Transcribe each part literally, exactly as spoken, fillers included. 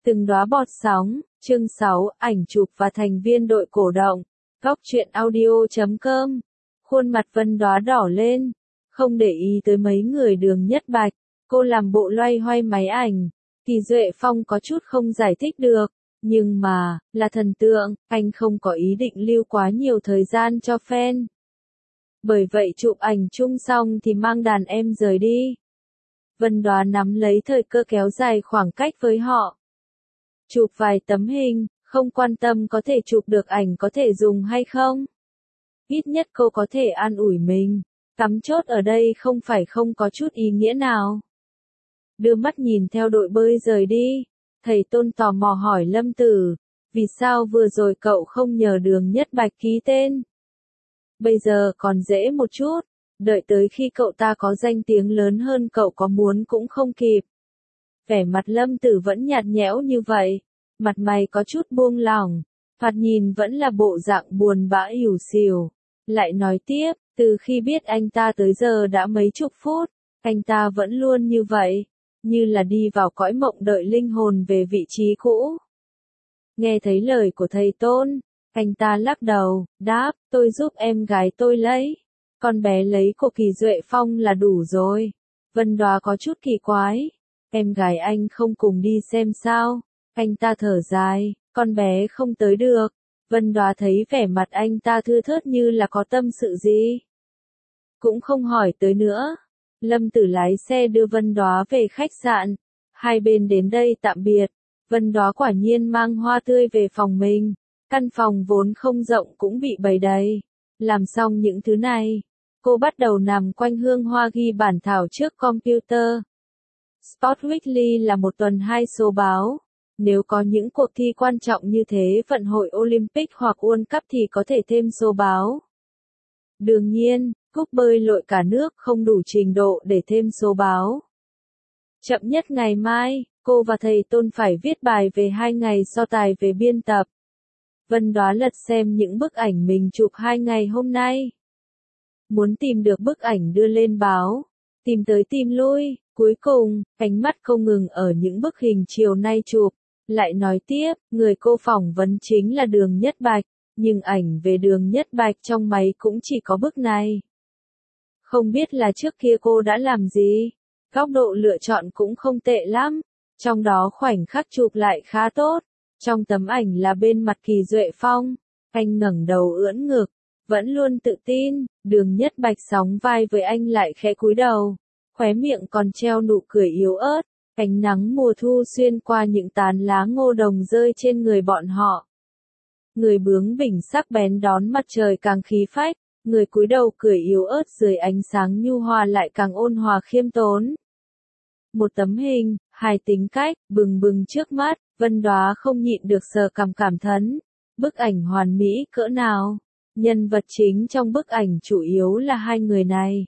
Từng đóa bọt sóng, chương sáu, ảnh chụp và thành viên đội cổ động. Góc truyện audio chấm com. Khuôn mặt Vân Đóa đỏ lên, không để ý tới mấy người Đường Nhất Bạch, cô làm bộ loay hoay máy ảnh. Kỳ Duệ Phong có chút không giải thích được, nhưng mà, là thần tượng, anh không có ý định lưu quá nhiều thời gian cho fan. Bởi vậy chụp ảnh chung xong thì mang đàn em rời đi. Vân Đóa nắm lấy thời cơ kéo dài khoảng cách với họ. Chụp vài tấm hình, không quan tâm có thể chụp được ảnh có thể dùng hay không. Ít nhất cô có thể an ủi mình, cắm chốt ở đây không phải không có chút ý nghĩa nào. Đưa mắt nhìn theo đội bơi rời đi, thầy Tôn tò mò hỏi Lâm Tử, vì sao vừa rồi cậu không nhờ Đường Nhất Bạch ký tên? Bây giờ còn dễ một chút, đợi tới khi cậu ta có danh tiếng lớn hơn cậu có muốn cũng không kịp. Vẻ mặt Lâm Tử vẫn nhạt nhẽo như vậy, mặt mày có chút buông lỏng, thoạt nhìn vẫn là bộ dạng buồn bã ỉu xìu. Lại nói tiếp, từ khi biết anh ta tới giờ đã mấy chục phút, anh ta vẫn luôn như vậy, như là đi vào cõi mộng đợi linh hồn về vị trí cũ. Nghe thấy lời của thầy Tôn, anh ta lắc đầu, đáp, tôi giúp em gái tôi lấy. Con bé lấy của Kỳ Duệ Phong là đủ rồi. Vân Đóa có chút kỳ quái. Em gái anh không cùng đi xem sao? Anh ta thở dài, con bé không tới được. Vân Đóa thấy vẻ mặt anh ta thưa thớt như là có tâm sự gì. Cũng không hỏi tới nữa. Lâm Tử lái xe đưa Vân Đóa về khách sạn. Hai bên đến đây tạm biệt. Vân Đóa quả nhiên mang hoa tươi về phòng mình. Căn phòng vốn không rộng cũng bị bày đầy. Làm xong những thứ này, cô bắt đầu nằm quanh hương hoa ghi bản thảo trước computer. Sport Weekly là một tuần hai số báo. Nếu có những cuộc thi quan trọng như thế vận hội Olympic hoặc World Cup thì có thể thêm số báo. Đương nhiên, cúp bơi lội cả nước không đủ trình độ để thêm số báo. Chậm nhất ngày mai, cô và thầy Tôn phải viết bài về hai ngày so tài về biên tập. Vân Đóa lật xem những bức ảnh mình chụp hai ngày hôm nay. Muốn tìm được bức ảnh đưa lên báo, tìm tới tìm lui, cuối cùng, ánh mắt không ngừng ở những bức hình chiều nay chụp. Lại nói tiếp, người cô phỏng vấn chính là Đường Nhất Bạch, nhưng ảnh về Đường Nhất Bạch trong máy cũng chỉ có bức này. Không biết là trước kia cô đã làm gì, góc độ lựa chọn cũng không tệ lắm, trong đó khoảnh khắc chụp lại khá tốt. Trong tấm ảnh là bên mặt Kỳ Duệ Phong, anh ngẩng đầu ưỡn ngực, vẫn luôn tự tin, Đường Nhất Bạch sóng vai với anh lại khẽ cúi đầu, khóe miệng còn treo nụ cười yếu ớt, ánh nắng mùa thu xuyên qua những tán lá ngô đồng rơi trên người bọn họ. Người bướng bỉnh sắc bén đón mặt trời càng khí phách, người cúi đầu cười yếu ớt dưới ánh sáng nhu hòa lại càng ôn hòa khiêm tốn. Một tấm hình, hai tính cách, bừng bừng trước mắt, Vân Đóa không nhịn được sờ cằm cảm thán, bức ảnh hoàn mỹ cỡ nào. Nhân vật chính trong bức ảnh chủ yếu là hai người này.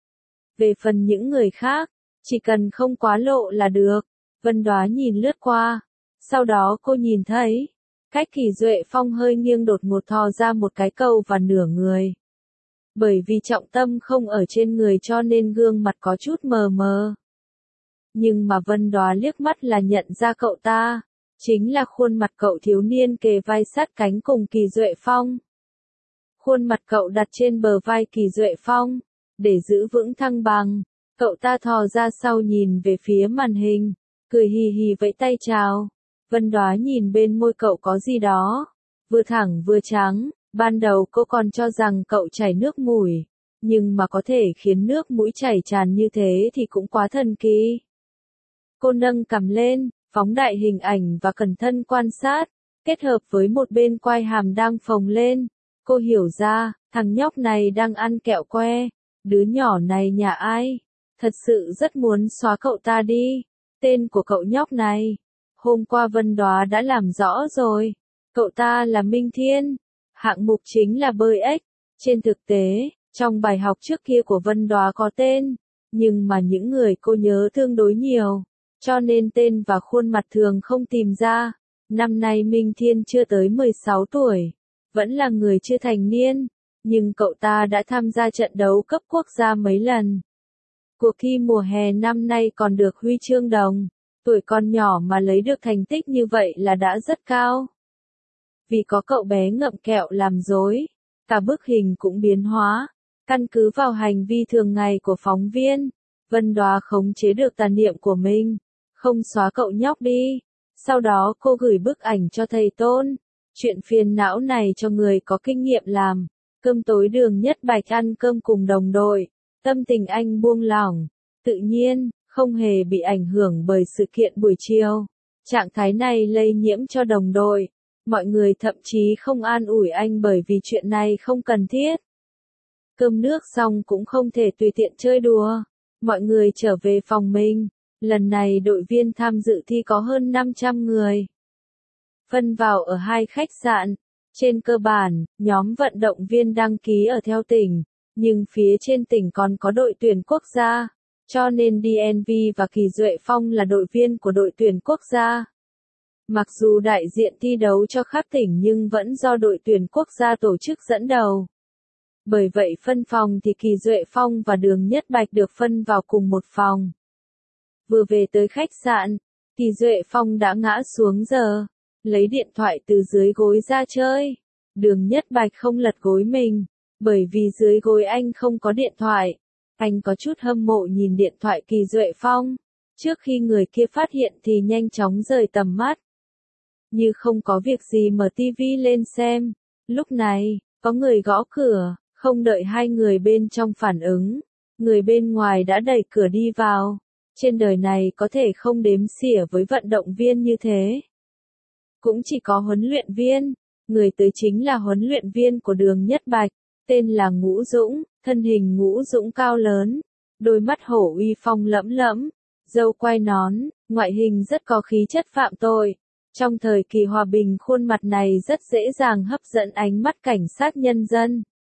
Về phần những người khác, chỉ cần không quá lộ là được. Vân Đóa nhìn lướt qua, sau đó cô nhìn thấy, cách Kỳ Duệ Phong hơi nghiêng đột ngột thò ra một cái cầu và nửa người. Bởi vì trọng tâm không ở trên người cho nên gương mặt có chút mờ mờ. Nhưng mà Vân Đóa liếc mắt là nhận ra cậu ta, chính là khuôn mặt cậu thiếu niên kề vai sát cánh cùng Kỳ Duệ Phong. Khuôn mặt cậu đặt trên bờ vai Kỳ Duệ Phong, để giữ vững thăng bằng, cậu ta thò ra sau nhìn về phía màn hình, cười hì hì vẫy tay chào. Vân Đóa nhìn bên môi cậu có gì đó, vừa thẳng vừa trắng, ban đầu cô còn cho rằng cậu chảy nước mũi, nhưng mà có thể khiến nước mũi chảy tràn như thế thì cũng quá thần kỳ. Cô nâng cằm lên, phóng đại hình ảnh và cẩn thận quan sát, kết hợp với một bên quai hàm đang phồng lên. Cô hiểu ra, thằng nhóc này đang ăn kẹo que, đứa nhỏ này nhà ai, thật sự rất muốn xóa cậu ta đi. Tên của cậu nhóc này, hôm qua Vân Đóa đã làm rõ rồi, cậu ta là Minh Thiên, hạng mục chính là bơi ếch. Trên thực tế, trong bài học trước kia của Vân Đóa có tên, nhưng mà những người cô nhớ tương đối nhiều, cho nên tên và khuôn mặt thường không tìm ra. Năm nay Minh Thiên chưa tới mười sáu tuổi. Vẫn là người chưa thành niên, nhưng cậu ta đã tham gia trận đấu cấp quốc gia mấy lần. Cuộc thi mùa hè năm nay còn được huy chương đồng. Tuổi còn nhỏ mà lấy được thành tích như vậy là đã rất cao. Vì có cậu bé ngậm kẹo làm dối, cả bức hình cũng biến hóa. Căn cứ vào hành vi thường ngày của phóng viên, Vân Đoá khống chế được tà niệm của mình, không xóa cậu nhóc đi. Sau đó cô gửi bức ảnh cho thầy Tôn. Chuyện phiền não này cho người có kinh nghiệm làm. Cơm tối Đường Nhất Bạch ăn cơm cùng đồng đội. Tâm tình anh buông lỏng, tự nhiên, không hề bị ảnh hưởng bởi sự kiện buổi chiều. Trạng thái này lây nhiễm cho đồng đội. Mọi người thậm chí không an ủi anh bởi vì chuyện này không cần thiết. Cơm nước xong cũng không thể tùy tiện chơi đùa. Mọi người trở về phòng mình. Lần này đội viên tham dự thi có hơn năm trăm người. Phân vào ở hai khách sạn. Trên cơ bản, nhóm vận động viên đăng ký ở theo tỉnh, nhưng phía trên tỉnh còn có đội tuyển quốc gia, cho nên đê en vê và Kỳ Duệ Phong là đội viên của đội tuyển quốc gia. Mặc dù đại diện thi đấu cho khắp tỉnh nhưng vẫn do đội tuyển quốc gia tổ chức dẫn đầu. Bởi vậy phân phòng thì Kỳ Duệ Phong và Đường Nhất Bạch được phân vào cùng một phòng. Vừa về tới khách sạn, Kỳ Duệ Phong đã ngã xuống giờ, lấy điện thoại từ dưới gối ra chơi. Đường Nhất Bạch không lật gối mình, bởi vì dưới gối anh không có điện thoại. Anh có chút hâm mộ nhìn điện thoại Kỳ Duệ Phong. Trước khi người kia phát hiện thì nhanh chóng rời tầm mắt. Như không có việc gì mở tivi lên xem. Lúc này, có người gõ cửa, không đợi hai người bên trong phản ứng. Người bên ngoài đã đẩy cửa đi vào. Trên đời này có thể không đếm xỉa với vận động viên như thế. Cũng chỉ có huấn luyện viên. Người tới chính là huấn luyện viên của Đường Nhất Bạch. Tên là Ngũ Dũng, thân hình Ngũ Dũng cao lớn. Đôi mắt hổ uy phong lẫm lẫm. Râu quai nón, ngoại hình rất có khí chất phạm tội. Trong thời kỳ hòa bình khuôn mặt này rất dễ dàng hấp dẫn ánh mắt cảnh sát nhân dân.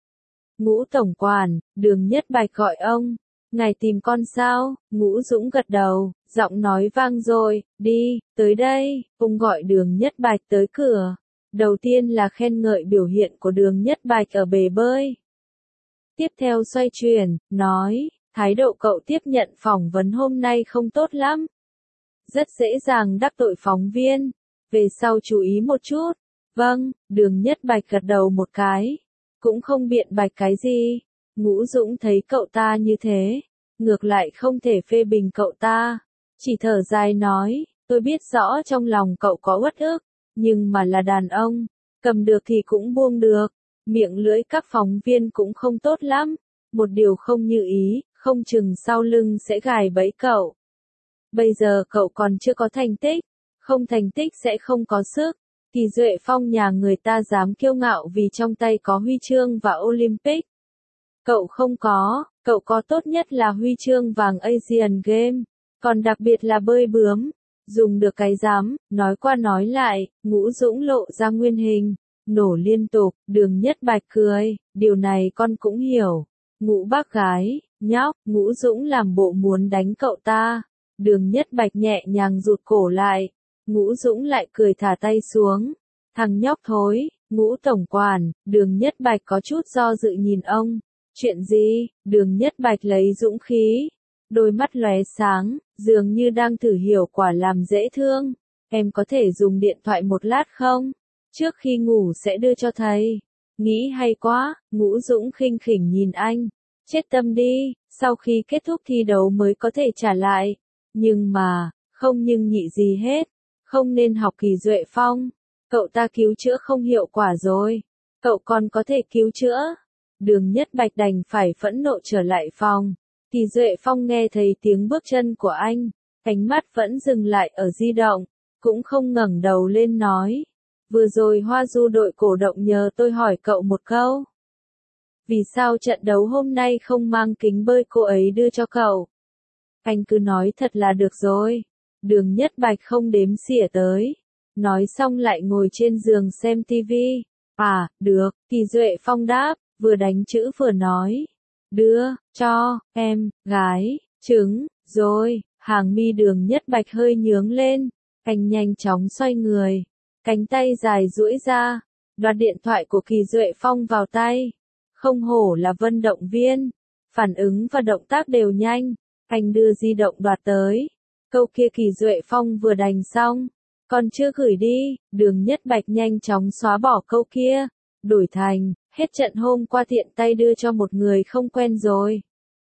Ngũ tổng quản, Đường Nhất Bạch gọi ông. Ngài tìm con sao? Ngũ Dũng gật đầu, giọng nói vang rồi, đi, tới đây. Ông gọi Đường Nhất Bạch tới cửa. Đầu tiên là khen ngợi biểu hiện của Đường Nhất Bạch ở bể bơi. Tiếp theo xoay chuyển, nói, thái độ cậu tiếp nhận phỏng vấn hôm nay không tốt lắm. Rất dễ dàng đắc tội phóng viên. Về sau chú ý một chút. Vâng, Đường Nhất Bạch gật đầu một cái. Cũng không biện bạch cái gì. Ngũ Dũng thấy cậu ta như thế. Ngược lại không thể phê bình cậu ta. Chỉ thở dài nói, tôi biết rõ trong lòng cậu có uất ức. Nhưng mà là đàn ông. Cầm được thì cũng buông được. Miệng lưỡi các phóng viên cũng không tốt lắm. Một điều không như ý, không chừng sau lưng sẽ gài bẫy cậu. Bây giờ cậu còn chưa có thành tích. Không thành tích sẽ không có sức. Kỳ Duệ Phong nhà người ta dám kiêu ngạo vì trong tay có huy chương và Olympic. Cậu không có, cậu có tốt nhất là huy chương vàng Asian Games, còn đặc biệt là bơi bướm. Dùng được cái dám, nói qua nói lại, Ngũ Dũng lộ ra nguyên hình, nổ liên tục, Đường Nhất Bạch cười, điều này con cũng hiểu. Ngũ bác gái, nhóc, Ngũ Dũng làm bộ muốn đánh cậu ta. Đường Nhất Bạch nhẹ nhàng rụt cổ lại. Ngũ Dũng lại cười thả tay xuống. Thằng nhóc thối, Ngũ tổng quản, Đường Nhất Bạch có chút do dự nhìn ông. Chuyện gì? Đường Nhất Bạch lấy dũng khí. Đôi mắt lóe sáng, dường như đang thử hiểu quả làm dễ thương. Em có thể dùng điện thoại một lát không? Trước khi ngủ sẽ đưa cho thầy. Nghĩ hay quá, Ngũ Dũng khinh khỉnh nhìn anh. Chết tâm đi, sau khi kết thúc thi đấu mới có thể trả lại. Nhưng mà, không nhưng nhị gì hết. Không nên học Kỳ Duệ Phong. Cậu ta cứu chữa không hiệu quả rồi. Cậu còn có thể cứu chữa. Đường Nhất Bạch đành phải phẫn nộ trở lại phòng. Kỳ Duệ Phong nghe thấy tiếng bước chân của anh. Ánh mắt vẫn dừng lại ở di động. Cũng không ngẩng đầu lên nói. Vừa rồi Hoa Du đội cổ động nhờ tôi hỏi cậu một câu. Vì sao trận đấu hôm nay không mang kính bơi cô ấy đưa cho cậu? Anh cứ nói thật là được rồi. Đường Nhất Bạch không đếm xỉa tới. Nói xong lại ngồi trên giường xem tivi. À, được, Kỳ Duệ Phong đáp, vừa đánh chữ vừa nói. Đưa, cho, em, gái, trứng, rồi, hàng mi Đường Nhất Bạch hơi nhướng lên. Anh nhanh chóng xoay người. Cánh tay dài duỗi ra. Đoạt điện thoại của Kỳ Duệ Phong vào tay. Không hổ là vận động viên. Phản ứng và động tác đều nhanh. Anh đưa di động đoạt tới. Câu kia Kỳ Duệ Phong vừa đành xong, còn chưa gửi đi, Đường Nhất Bạch nhanh chóng xóa bỏ câu kia, đổi thành, hết trận hôm qua tiện tay đưa cho một người không quen rồi.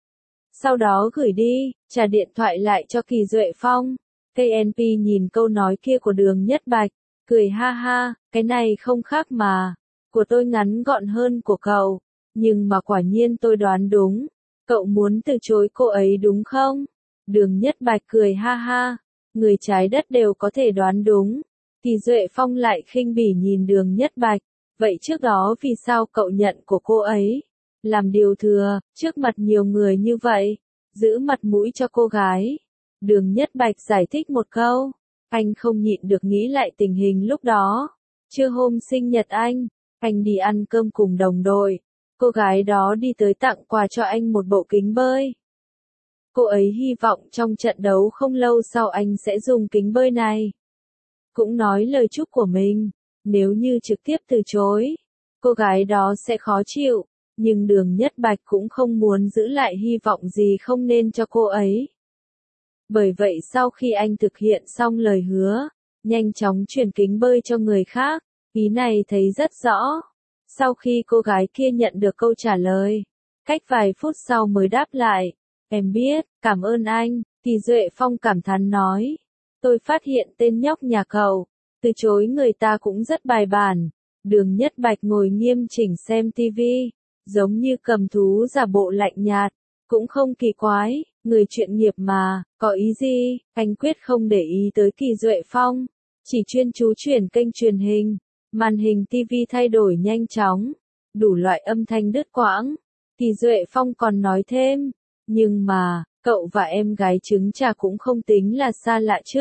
Sau đó gửi đi, trả điện thoại lại cho Kỳ Duệ Phong. ca en pê nhìn câu nói kia của Đường Nhất Bạch, cười ha ha, cái này không khác mà, của tôi ngắn gọn hơn của cậu, nhưng mà quả nhiên tôi đoán đúng, cậu muốn từ chối cô ấy đúng không? Đường Nhất Bạch cười ha ha, người trái đất đều có thể đoán đúng. Kỳ Duệ Phong lại khinh bỉ nhìn Đường Nhất Bạch, vậy trước đó vì sao cậu nhận của cô ấy? Làm điều thừa, trước mặt nhiều người như vậy, giữ mặt mũi cho cô gái. Đường Nhất Bạch giải thích một câu, anh không nhịn được nghĩ lại tình hình lúc đó. Trưa hôm sinh nhật anh, anh đi ăn cơm cùng đồng đội, cô gái đó đi tới tặng quà cho anh một bộ kính bơi. Cô ấy hy vọng trong trận đấu không lâu sau anh sẽ dùng kính bơi này. Cũng nói lời chúc của mình, nếu như trực tiếp từ chối, cô gái đó sẽ khó chịu, nhưng Đường Nhất Bạch cũng không muốn giữ lại hy vọng gì không nên cho cô ấy. Bởi vậy sau khi anh thực hiện xong lời hứa, nhanh chóng chuyển kính bơi cho người khác, ý này thấy rất rõ. Sau khi cô gái kia nhận được câu trả lời, cách vài phút sau mới đáp lại, em biết, cảm ơn anh, Kỳ Duệ Phong cảm thán nói. Tôi phát hiện tên nhóc nhà cậu, từ chối người ta cũng rất bài bản. Đường Nhất Bạch ngồi nghiêm chỉnh xem tivi, giống như cầm thú giả bộ lạnh nhạt, cũng không kỳ quái, người chuyên nghiệp mà, có ý gì, anh quyết không để ý tới Kỳ Duệ Phong, chỉ chuyên chú chuyển kênh truyền hình, màn hình tivi thay đổi nhanh chóng, đủ loại âm thanh đứt quãng. Kỳ Duệ Phong còn nói thêm, nhưng mà, cậu và em gái trứng trà cũng không tính là xa lạ chứ.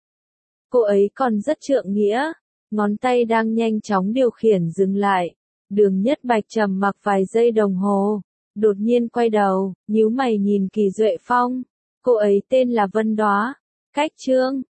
Cô ấy còn rất trượng nghĩa, ngón tay đang nhanh chóng điều khiển dừng lại. Đường Nhất Bạch trầm mặc vài giây đồng hồ, đột nhiên quay đầu, nhíu mày nhìn Kỳ Duệ Phong. Cô ấy tên là Vân Đóa, cách Trương,